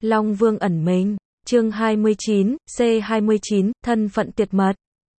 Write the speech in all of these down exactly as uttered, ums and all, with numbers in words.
Long Vương ẩn mình, chương hai mươi chín, C hai mươi chín, thân phận tuyệt mật.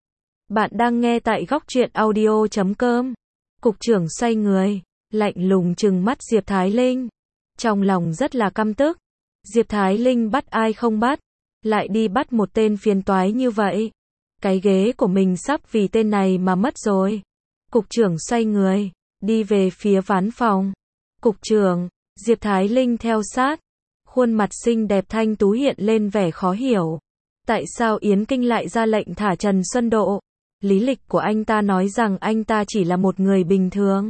Bạn đang nghe tại góc truyện audio chấm com. Cục trưởng xoay người, lạnh lùng trừng mắt Diệp Thái Linh. Trong lòng rất là căm tức. Diệp Thái Linh bắt ai không bắt, lại đi bắt một tên phiền toái như vậy. Cái ghế của mình sắp vì tên này mà mất rồi. Cục trưởng xoay người, đi về phía ván phòng. Cục trưởng, Diệp Thái Linh theo sát. Khuôn mặt xinh đẹp thanh tú hiện lên vẻ khó hiểu. Tại sao Yến Kinh lại ra lệnh thả Trần Xuân Độ? Lý lịch của anh ta nói rằng anh ta chỉ là một người bình thường.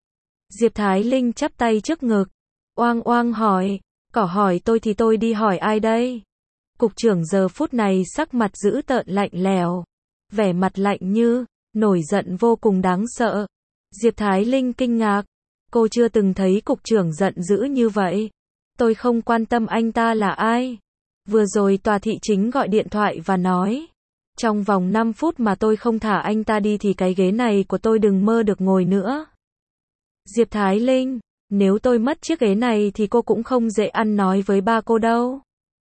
Diệp Thái Linh chắp tay trước ngực. Oang oang hỏi, cỏ hỏi tôi thì tôi đi hỏi ai đây? Cục trưởng giờ phút này sắc mặt dữ tợn lạnh lẽo. Vẻ mặt lạnh như, nổi giận vô cùng đáng sợ. Diệp Thái Linh kinh ngạc. Cô chưa từng thấy cục trưởng giận dữ như vậy. Tôi không quan tâm anh ta là ai. Vừa rồi tòa thị chính gọi điện thoại và nói, trong vòng năm phút mà tôi không thả anh ta đi thì cái ghế này của tôi đừng mơ được ngồi nữa. Diệp Thái Linh, nếu tôi mất chiếc ghế này thì cô cũng không dễ ăn nói với ba cô đâu.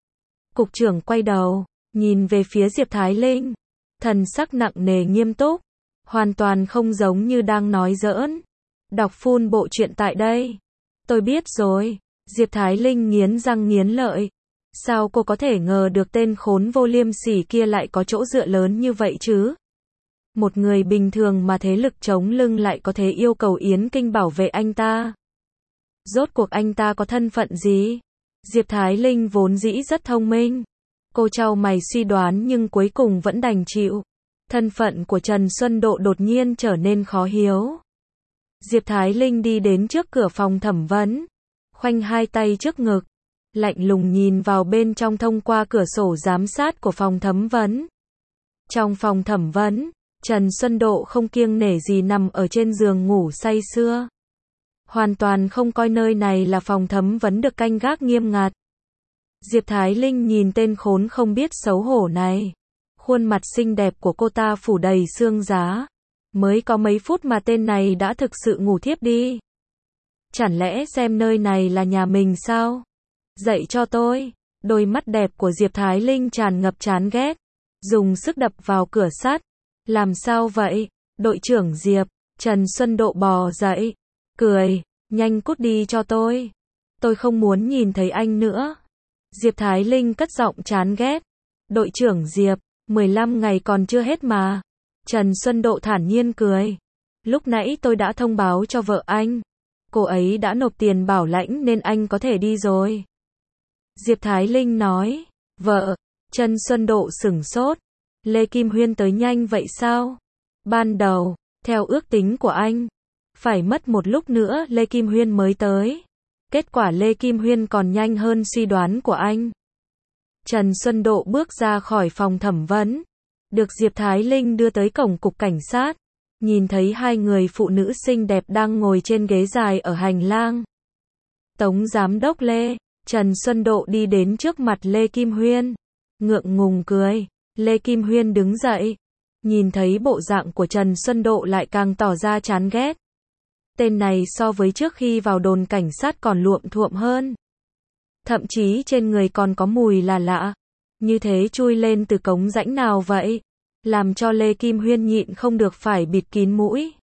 Cục trưởng quay đầu, nhìn về phía Diệp Thái Linh. Thần sắc nặng nề nghiêm túc. Hoàn toàn không giống như đang nói giỡn. Đọc full bộ truyện tại đây. Tôi biết rồi. Diệp Thái Linh nghiến răng nghiến lợi. Sao cô có thể ngờ được tên khốn vô liêm sỉ kia lại có chỗ dựa lớn như vậy chứ? Một người bình thường mà thế lực chống lưng lại có thể yêu cầu Yến Kinh bảo vệ anh ta. Rốt cuộc anh ta có thân phận gì? Diệp Thái Linh vốn dĩ rất thông minh. Cô chau mày suy đoán nhưng cuối cùng vẫn đành chịu. Thân phận của Trần Xuân Độ đột nhiên trở nên khó hiểu. Diệp Thái Linh đi đến trước cửa phòng thẩm vấn. Khoanh hai tay trước ngực, lạnh lùng nhìn vào bên trong thông qua cửa sổ giám sát của phòng thẩm vấn. Trong phòng thẩm vấn, Trần Xuân Độ không kiêng nể gì nằm ở trên giường ngủ say sưa. Hoàn toàn không coi nơi này là phòng thẩm vấn được canh gác nghiêm ngặt. Diệp Thái Linh nhìn tên khốn không biết xấu hổ này. Khuôn mặt xinh đẹp của cô ta phủ đầy xương giá. Mới có mấy phút mà tên này đã thực sự ngủ thiếp đi. Chẳng lẽ xem nơi này là nhà mình sao? Dậy cho tôi. Đôi mắt đẹp của Diệp Thái Linh tràn ngập chán ghét. Dùng sức đập vào cửa sắt. Làm sao vậy? Đội trưởng Diệp. Trần Xuân Độ bò dậy. Cười. Nhanh cút đi cho tôi. Tôi không muốn nhìn thấy anh nữa. Diệp Thái Linh cất giọng chán ghét. Đội trưởng Diệp. mười lăm ngày còn chưa hết mà. Trần Xuân Độ thản nhiên cười. Lúc nãy tôi đã thông báo cho vợ anh. Cô ấy đã nộp tiền bảo lãnh nên anh có thể đi rồi. Diệp Thái Linh nói. Vợ. Trần Xuân Độ sửng sốt. Lê Kim Huyên tới nhanh vậy sao? Ban đầu, theo ước tính của anh, phải mất một lúc nữa Lê Kim Huyên mới tới. Kết quả Lê Kim Huyên còn nhanh hơn suy đoán của anh. Trần Xuân Độ bước ra khỏi phòng thẩm vấn. Được Diệp Thái Linh đưa tới cổng cục cảnh sát. Nhìn thấy hai người phụ nữ xinh đẹp đang ngồi trên ghế dài ở hành lang. Tống giám đốc Lê. Trần Xuân Độ đi đến trước mặt Lê Kim Huyên. Ngượng ngùng cười. Lê Kim Huyên đứng dậy. Nhìn thấy bộ dạng của Trần Xuân Độ lại càng tỏ ra chán ghét. Tên này so với trước khi vào đồn cảnh sát còn luộm thuộm hơn. Thậm chí trên người còn có mùi là lạ. Như thế chui lên từ cống rãnh nào vậy? Làm cho Lê Kim Huyên nhịn không được phải bịt kín mũi.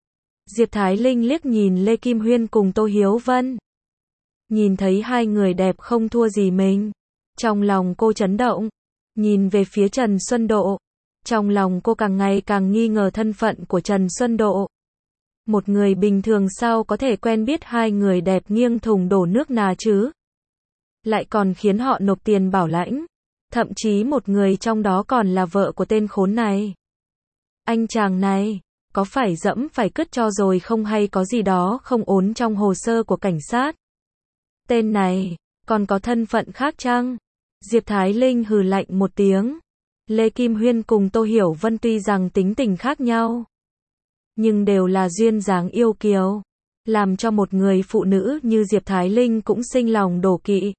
Diệp Thái Linh liếc nhìn Lê Kim Huyên cùng Tô Hiếu Vân. Nhìn thấy hai người đẹp không thua gì mình. Trong lòng cô chấn động. Nhìn về phía Trần Xuân Độ. Trong lòng cô càng ngày càng nghi ngờ thân phận của Trần Xuân Độ. Một người bình thường sao có thể quen biết hai người đẹp nghiêng thùng đổ nước nà chứ? Lại còn khiến họ nộp tiền bảo lãnh. Thậm chí một người trong đó còn là vợ của tên khốn này. Anh chàng này, có phải dẫm phải cứt cho rồi không hay có gì đó không ổn trong hồ sơ của cảnh sát? Tên này, còn có thân phận khác chăng? Diệp Thái Linh hừ lạnh một tiếng. Lê Kim Huyên cùng Tô Hiểu Vân tuy rằng tính tình khác nhau, nhưng đều là duyên dáng yêu kiều. Làm cho một người phụ nữ như Diệp Thái Linh cũng sinh lòng đổ kỵ.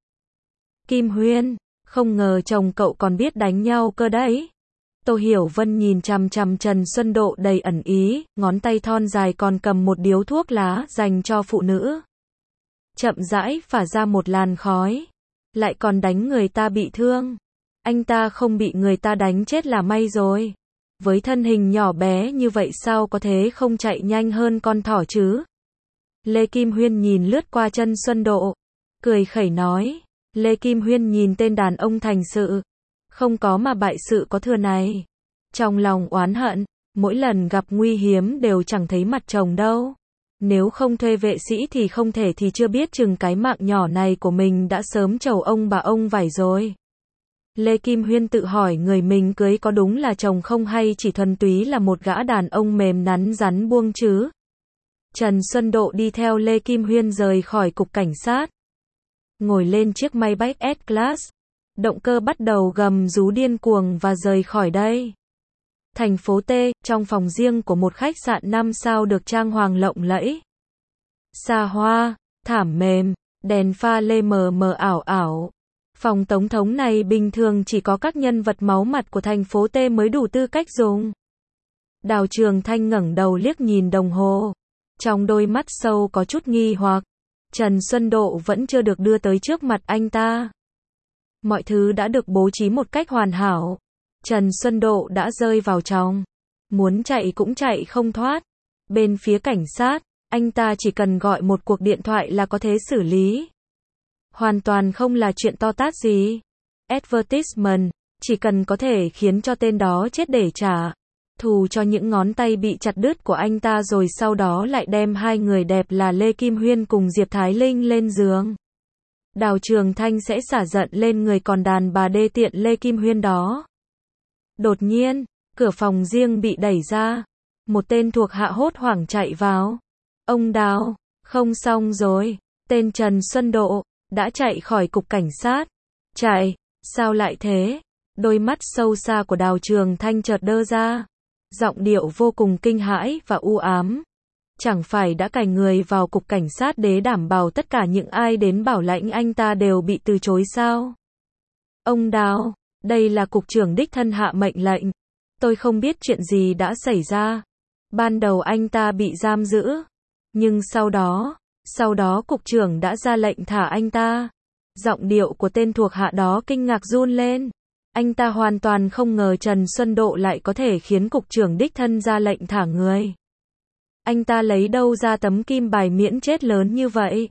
Kim Huyên, không ngờ chồng cậu còn biết đánh nhau cơ đấy. Tô Hiểu Vân nhìn chằm chằm Trần Xuân Độ đầy ẩn ý, ngón tay thon dài còn cầm một điếu thuốc lá dành cho phụ nữ. Chậm rãi phả ra một làn khói. lại còn đánh người ta bị thương. Anh ta không bị người ta đánh chết là may rồi. Với thân hình nhỏ bé như vậy sao có thế không chạy nhanh hơn con thỏ chứ? Lê Kim Huyên nhìn lướt qua Trần Xuân Độ, cười khẩy nói. Lê Kim Huyên nhìn tên đàn ông thành sự, không có mà bại sự có thừa này. Trong lòng oán hận, mỗi lần gặp nguy hiểm đều chẳng thấy mặt chồng đâu. Nếu không thuê vệ sĩ thì không thể thì chưa biết chừng cái mạng nhỏ này của mình đã sớm trầu ông bà ông vải rồi. Lê Kim Huyên tự hỏi người mình cưới có đúng là chồng không hay chỉ thuần túy là một gã đàn ông mềm nắn rắn buông chứ. Trần Xuân Độ đi theo Lê Kim Huyên rời khỏi cục cảnh sát. Ngồi lên chiếc Maybach S-Class. Động cơ bắt đầu gầm rú điên cuồng và rời khỏi đây. Thành phố T, trong phòng riêng của một khách sạn năm sao được trang hoàng lộng lẫy. Xa hoa, thảm mềm, đèn pha lê mờ mờ ảo ảo. Phòng tổng thống này bình thường chỉ có các nhân vật máu mặt của thành phố T mới đủ tư cách dùng. Đào Trường Thanh ngẩng đầu liếc nhìn đồng hồ. Trong đôi mắt sâu có chút nghi hoặc. Trần Xuân Độ vẫn chưa được đưa tới trước mặt anh ta. Mọi thứ đã được bố trí một cách hoàn hảo. Trần Xuân Độ đã rơi vào trong. Muốn chạy cũng chạy không thoát. Bên phía cảnh sát, anh ta chỉ cần gọi một cuộc điện thoại là có thể xử lý. Hoàn toàn không là chuyện to tát gì. Advertisement, chỉ cần có thể khiến cho tên đó chết để trả thù cho những ngón tay bị chặt đứt của anh ta rồi sau đó lại đem hai người đẹp là Lê Kim Huyên cùng Diệp Thái Linh lên giường. Đào Trường Thanh sẽ xả giận lên người còn đàn bà đê tiện Lê Kim Huyên đó. Đột nhiên, cửa phòng riêng bị đẩy ra. Một tên thuộc hạ hốt hoảng chạy vào. Ông Đào, không xong rồi. Tên Trần Xuân Độ đã chạy khỏi cục cảnh sát. Chạy, sao lại thế? Đôi mắt sâu xa của Đào Trường Thanh chợt đơ ra. Giọng điệu vô cùng kinh hãi và u ám. Chẳng phải đã cài người vào cục cảnh sát để đảm bảo tất cả những ai đến bảo lãnh anh ta đều bị từ chối sao? Ông Đào, đây là cục trưởng đích thân hạ mệnh lệnh. Tôi không biết chuyện gì đã xảy ra. Ban đầu anh ta bị giam giữ. Nhưng sau đó, sau đó cục trưởng đã ra lệnh thả anh ta. Giọng điệu của tên thuộc hạ đó kinh ngạc run lên. Anh ta hoàn toàn không ngờ Trần Xuân Độ lại có thể khiến cục trưởng đích thân ra lệnh thả người. Anh ta lấy đâu ra tấm kim bài miễn chết lớn như vậy?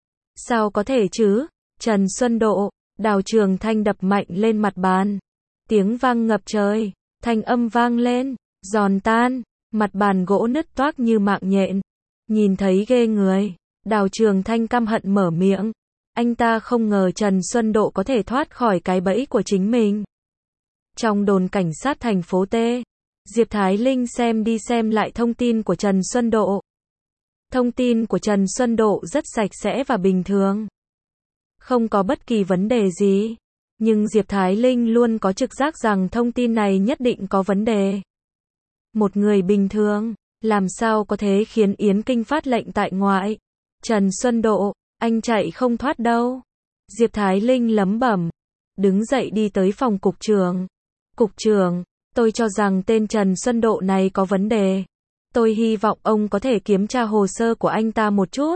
Sao có thể chứ? Trần Xuân Độ, Đào Trường Thanh đập mạnh lên mặt bàn. Tiếng vang ngập trời, thanh âm vang lên, giòn tan, mặt bàn gỗ nứt toác như mạng nhện. Nhìn thấy ghê người, Đào Trường Thanh căm hận mở miệng. Anh ta không ngờ Trần Xuân Độ có thể thoát khỏi cái bẫy của chính mình. Trong đồn cảnh sát thành phố T, Diệp Thái Linh xem đi xem lại thông tin của Trần Xuân Độ. Thông tin của Trần Xuân Độ rất sạch sẽ và bình thường. Không có bất kỳ vấn đề gì. Nhưng Diệp Thái Linh luôn có trực giác rằng thông tin này nhất định có vấn đề. Một người bình thường, làm sao có thể khiến Yến Kinh phát lệnh tại ngoại? Trần Xuân Độ, anh chạy không thoát đâu. Diệp Thái Linh lẩm bẩm, đứng dậy đi tới phòng cục trưởng. Cục trưởng, tôi cho rằng tên Trần Xuân Độ này có vấn đề. Tôi hy vọng ông có thể kiểm tra hồ sơ của anh ta một chút.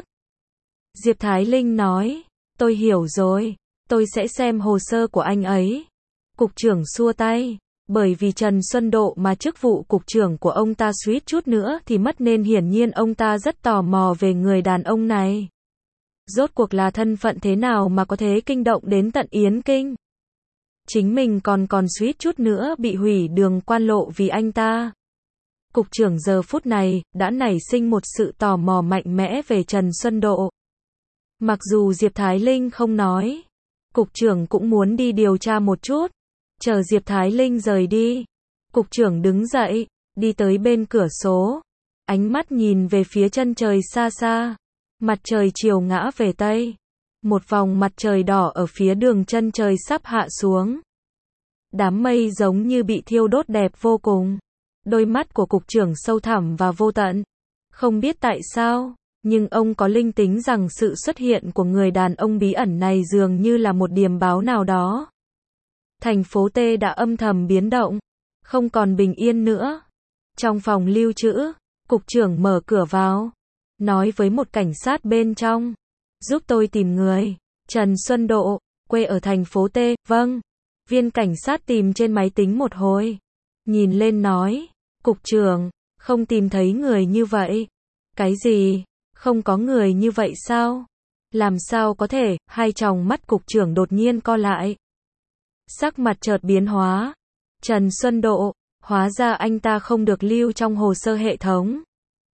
Diệp Thái Linh nói, tôi hiểu rồi, tôi sẽ xem hồ sơ của anh ấy. Cục trưởng xua tay, bởi vì Trần Xuân Độ mà chức vụ cục trưởng của ông ta suýt chút nữa thì mất nên hiển nhiên ông ta rất tò mò về người đàn ông này. Rốt cuộc là thân phận thế nào mà có thể kinh động đến tận Yến Kinh? Chính mình còn còn suýt chút nữa bị hủy đường quan lộ vì anh ta. Cục trưởng giờ phút này đã nảy sinh một sự tò mò mạnh mẽ về Trần Xuân Độ. Mặc dù Diệp Thái Linh không nói, cục trưởng cũng muốn đi điều tra một chút. Chờ Diệp Thái Linh rời đi, cục trưởng đứng dậy, đi tới bên cửa sổ, ánh mắt nhìn về phía chân trời xa xa. Mặt trời chiều ngã về tây. Một vòng mặt trời đỏ ở phía đường chân trời sắp hạ xuống. Đám mây giống như bị thiêu đốt đẹp vô cùng. Đôi mắt của cục trưởng sâu thẳm và vô tận. Không biết tại sao, nhưng ông có linh tính rằng sự xuất hiện của người đàn ông bí ẩn này dường như là một điềm báo nào đó. Thành phố T đã âm thầm biến động, không còn bình yên nữa. Trong phòng lưu trữ, cục trưởng mở cửa vào, nói với một cảnh sát bên trong, giúp tôi tìm người. Trần Xuân Độ, quê ở thành phố T, vâng. Viên cảnh sát tìm trên máy tính một hồi. Nhìn lên nói, cục trưởng, không tìm thấy người như vậy. Cái gì? Không có người như vậy sao? Làm sao có thể? Hai tròng mắt cục trưởng đột nhiên co lại. Sắc mặt chợt biến hóa. Trần Xuân Độ, hóa ra anh ta không được lưu trong hồ sơ hệ thống.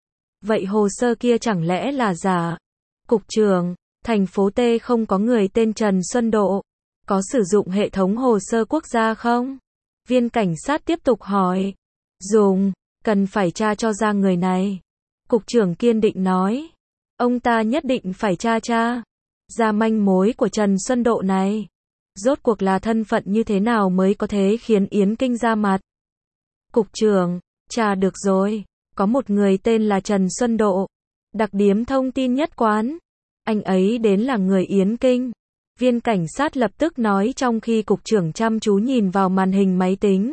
Vậy hồ sơ kia chẳng lẽ là giả? Cục trưởng, thành phố T không có người tên Trần Xuân Độ. Có sử dụng hệ thống hồ sơ quốc gia không? Viên cảnh sát tiếp tục hỏi. Dùng, cần phải tra cho ra người này. Cục trưởng kiên định nói. Ông ta nhất định phải tra tra ra manh mối của Trần Xuân Độ này. Rốt cuộc là thân phận như thế nào mới có thể khiến Yến Kinh ra mặt? Cục trưởng, tra được rồi. Có một người tên là Trần Xuân Độ. Đặc điểm thông tin nhất quán. Anh ấy đến là người Yến Kinh. Viên cảnh sát lập tức nói trong khi cục trưởng chăm chú nhìn vào màn hình máy tính.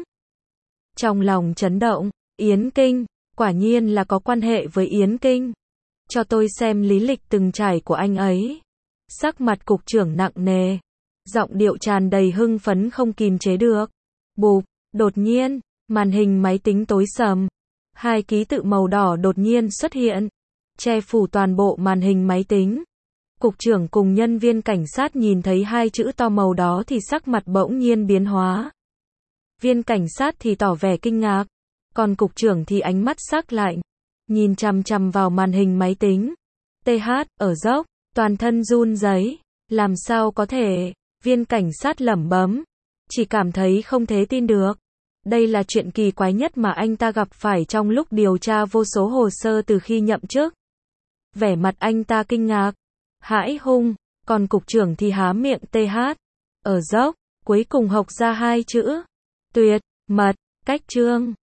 Trong lòng chấn động, Yến Kinh, quả nhiên là có quan hệ với Yến Kinh. Cho tôi xem lý lịch từng trải của anh ấy. Sắc mặt cục trưởng nặng nề. Giọng điệu tràn đầy hưng phấn không kìm chế được. Bụp, đột nhiên, màn hình máy tính tối sầm. Hai ký tự màu đỏ đột nhiên xuất hiện. Che phủ toàn bộ màn hình máy tính. Cục trưởng cùng nhân viên cảnh sát nhìn thấy hai chữ to màu đó thì sắc mặt bỗng nhiên biến hóa. Viên cảnh sát thì tỏ vẻ kinh ngạc. Còn cục trưởng thì ánh mắt sắc lạnh. Nhìn chằm chằm vào màn hình máy tính. tê hát, ở dốc, toàn thân run rẩy. Làm sao có thể? Viên cảnh sát lẩm bẩm. Chỉ cảm thấy không thể tin được. Đây là chuyện kỳ quái nhất mà anh ta gặp phải trong lúc điều tra vô số hồ sơ từ khi nhậm chức. Vẻ mặt anh ta kinh ngạc, hãi hùng, còn cục trưởng thì há miệng tê hát. Ở dốc, cuối cùng học ra hai chữ. Tuyệt, mật, cách chương.